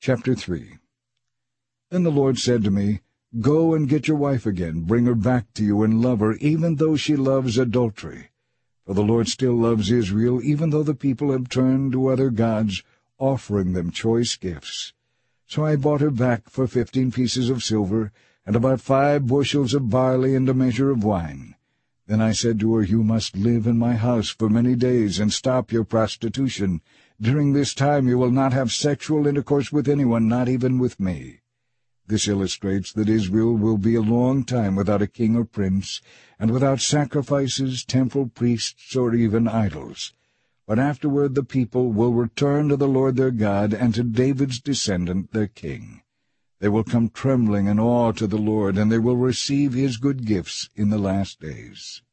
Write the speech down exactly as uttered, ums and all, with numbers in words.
Chapter three. Then the Lord said to me, Go and get your wife again, bring her back to you, and love her, even though she loves adultery. For the Lord still loves Israel, even though the people have turned to other gods, offering them choice gifts. So I bought her back for fifteen pieces of silver, and about five bushels of barley and a measure of wine. Then I said to her, You must live in my house for many days, and stop your prostitution. During this time you will not have sexual intercourse with anyone, not even with me. This illustrates that Israel will be a long time without a king or prince, and without sacrifices, temple priests, or even idols. But afterward the people will return to the Lord their God, and to David's descendant their king. They will come trembling in awe to the Lord, and they will receive his good gifts in the last days.